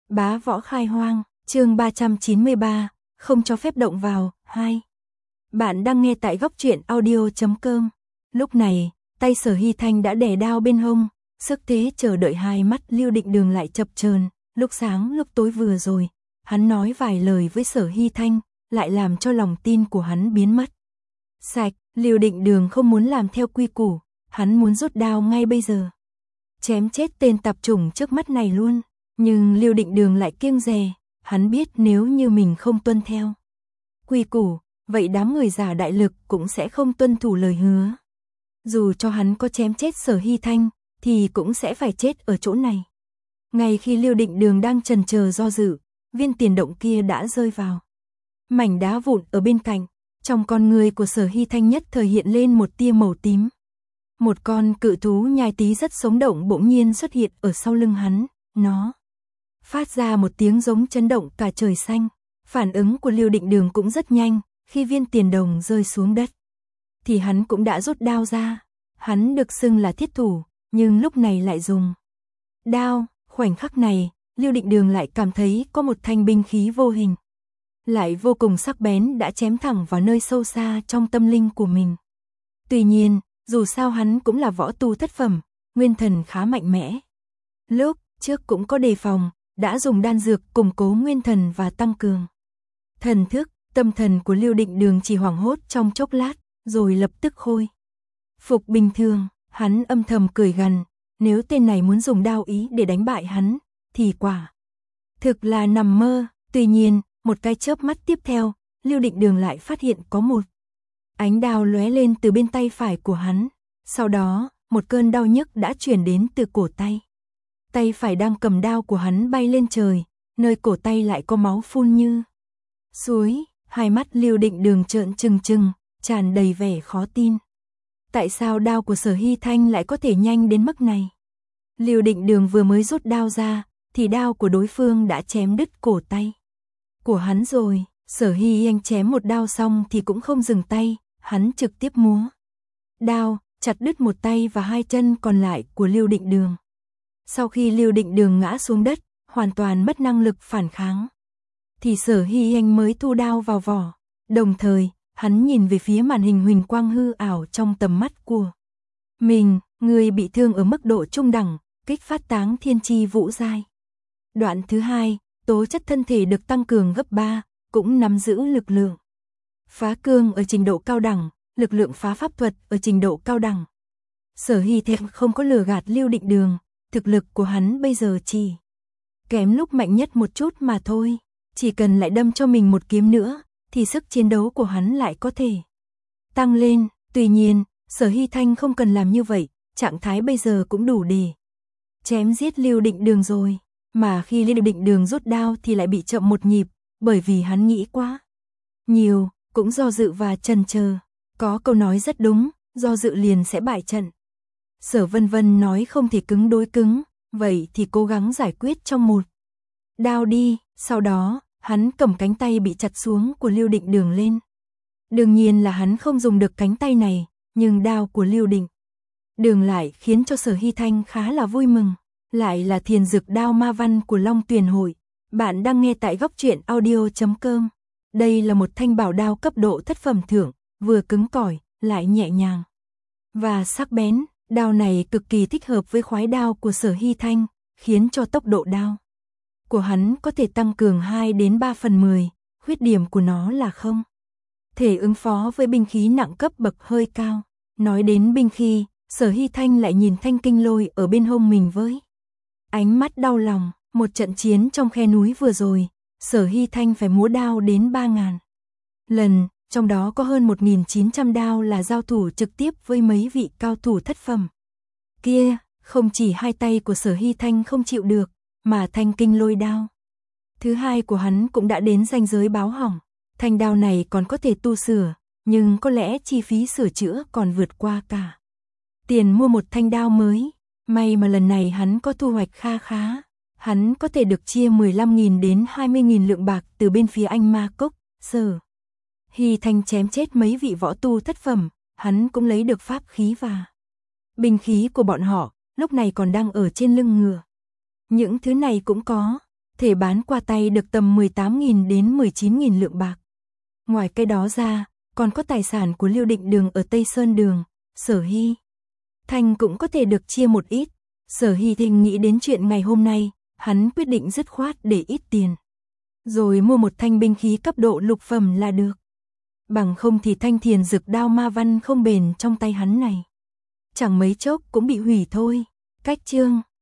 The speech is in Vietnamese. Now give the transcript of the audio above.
Bá võ khai hoang, chương 393, không cho phép động vào, 2. Bạn đang nghe tại góc truyện audio.com. Lúc này, tay Sở Hy Thanh đã đè đao bên hông, sức thế chờ đợi. Hai mắt Lưu Định Đường lại chập chờn, lúc sáng lúc tối vừa rồi, hắn nói vài lời với Sở Hy Thanh, lại làm cho lòng tin của hắn biến mất. Sạch, Lưu Định Đường không muốn làm theo quy củ, hắn muốn rút đao ngay bây giờ. Chém chết tên tạp chủng trước mắt này luôn. Nhưng Lưu Định Đường lại kiêng dè, hắn biết nếu như mình không tuân theo quy củ, vậy đám người giả đại lực cũng sẽ không tuân thủ lời hứa. Dù cho hắn có chém chết Sở Hy Thanh, thì cũng sẽ phải chết ở chỗ này. Ngay khi Lưu Định Đường đang chần chờ do dự, viên tiền động kia đã rơi vào. Mảnh đá vụn ở bên cạnh, trong con người của Sở Hy Thanh nhất thời hiện lên một tia màu tím. Một con cự thú nhai tí rất sống động bỗng nhiên xuất hiện ở sau lưng hắn, nó phát ra một tiếng giống chấn động cả trời xanh. Phản ứng của Lưu Định Đường cũng rất nhanh, khi viên tiền đồng rơi xuống đất thì hắn cũng đã rút đao ra. Hắn được xưng là thiết thủ, nhưng lúc này lại dùng đao. Khoảnh khắc này, Lưu Định Đường lại cảm thấy có một thanh binh khí vô hình, lại vô cùng sắc bén đã chém thẳng vào nơi sâu xa trong tâm linh của mình. Tuy nhiên, dù sao hắn cũng là võ tu thất phẩm, nguyên thần khá mạnh mẽ. Lúc trước cũng có đề phòng, đã dùng đan dược củng cố nguyên thần và tăng cường thần thức. Tâm thần của Lưu Định Đường chỉ hoảng hốt trong chốc lát, rồi lập tức khôi phục bình thường. Hắn âm thầm cười gằn, nếu tên này muốn dùng đao ý để đánh bại hắn, thì quả thực là nằm mơ. Tuy nhiên, một cái chớp mắt tiếp theo, Lưu Định Đường lại phát hiện có một ánh đao lóe lên từ bên tay phải của hắn. Sau đó, một cơn đau nhức đã truyền đến từ cổ tay. Tay phải đang cầm đao của hắn bay lên trời, nơi cổ tay lại có máu phun như suối. Hai mắt Lưu Định Đường trợn trừng trừng, tràn đầy vẻ khó tin. Tại sao đao của Sở Hy Thanh lại có thể nhanh đến mức này? Lưu Định Đường vừa mới rút đao ra, thì đao của đối phương đã chém đứt cổ tay của hắn rồi. Sở Hy Thanh chém một đao xong thì cũng không dừng tay, hắn trực tiếp múa đao, chặt đứt một tay và hai chân còn lại của Lưu Định Đường. Sau khi Lưu Định Đường ngã xuống đất, hoàn toàn mất năng lực phản kháng, thì Sở Hy Thanh mới thu đao vào vỏ. Đồng thời, hắn nhìn về phía màn hình huỳnh quang hư ảo trong tầm mắt của mình. Người bị thương ở mức độ trung đẳng, kích phát táng thiên chi vũ giai. Đoạn thứ 2, tố chất thân thể được tăng cường gấp 3, cũng nắm giữ lực lượng phá cương ở trình độ cao đẳng, lực lượng phá pháp thuật ở trình độ cao đẳng. Sở Hy Thanh không có lừa gạt Lưu Định Đường, thực lực của hắn bây giờ chỉ kém lúc mạnh nhất một chút mà thôi. Chỉ cần lại đâm cho mình một kiếm nữa, thì sức chiến đấu của hắn lại có thể tăng lên. Tuy nhiên, Sở Hy Thanh không cần làm như vậy, trạng thái bây giờ cũng đủ để chém giết Lưu Định Đường rồi. Mà khi Lưu Định Đường rút đao thì lại bị chậm một nhịp, bởi vì hắn nghĩ quá nhiều, cũng do dự và chần chờ. Có câu nói rất đúng, do dự liền sẽ bại trận. Sở Vân Vân nói không thể cứng đối cứng, vậy thì cố gắng giải quyết trong một đao đi. Sau đó, hắn cầm cánh tay bị chặt xuống của Lưu Định Đường lên. Đương nhiên là hắn không dùng được cánh tay này, nhưng đao của Lưu Định Đường lại khiến cho Sở Hy Thanh khá là vui mừng. Lại là thiền dược đao ma văn của Long Tuyền Hội. Bạn đang nghe tại góc truyện audio.com. Đây là một thanh bảo đao cấp độ thất phẩm thượng, vừa cứng cỏi, lại nhẹ nhàng và sắc bén. Đao này cực kỳ thích hợp với khoái đao của Sở Hy Thanh, khiến cho tốc độ đao của hắn có thể tăng cường 2 đến 3/10. Khuyết điểm của nó là không thể ứng phó với binh khí nặng cấp bậc hơi cao. Nói đến binh khí, Sở Hy Thanh lại nhìn thanh kinh lôi ở bên hông mình với ánh mắt đau lòng. Một trận chiến trong khe núi vừa rồi, Sở Hy Thanh phải múa đao đến 3.000 lần, trong đó có hơn 1.900 đao là giao thủ trực tiếp với mấy vị cao thủ thất phẩm kia. Không chỉ hai tay của Sở Hy Thanh không chịu được, mà thanh kinh lôi đao thứ hai của hắn cũng đã đến ranh giới báo hỏng. Thanh đao này còn có thể tu sửa, nhưng có lẽ chi phí sửa chữa còn vượt qua cả tiền mua một thanh đao mới. May mà lần này hắn có thu hoạch kha khá. Hắn có thể được chia 15.000 đến 20.000 lượng bạc từ bên phía Anh Ma Cốc. Sở Hy Thanh chém chết mấy vị võ tu thất phẩm, hắn cũng lấy được pháp khí và binh khí của bọn họ, lúc này còn đang ở trên lưng ngựa. Những thứ này cũng có thể bán qua tay được tầm 18.000 đến 19.000 lượng bạc. Ngoài cái đó ra, còn có tài sản của Liêu Định Đường ở Tây Sơn Đường, Sở Hy Thanh cũng có thể được chia một ít. Sở Hy Thanh nghĩ đến chuyện ngày hôm nay, hắn quyết định dứt khoát để ít tiền, rồi mua một thanh binh khí cấp độ lục phẩm là được. Bằng không thì thanh thiền dực đao ma văn không bền trong tay hắn này, chẳng mấy chốc cũng bị hủy thôi. Cách chương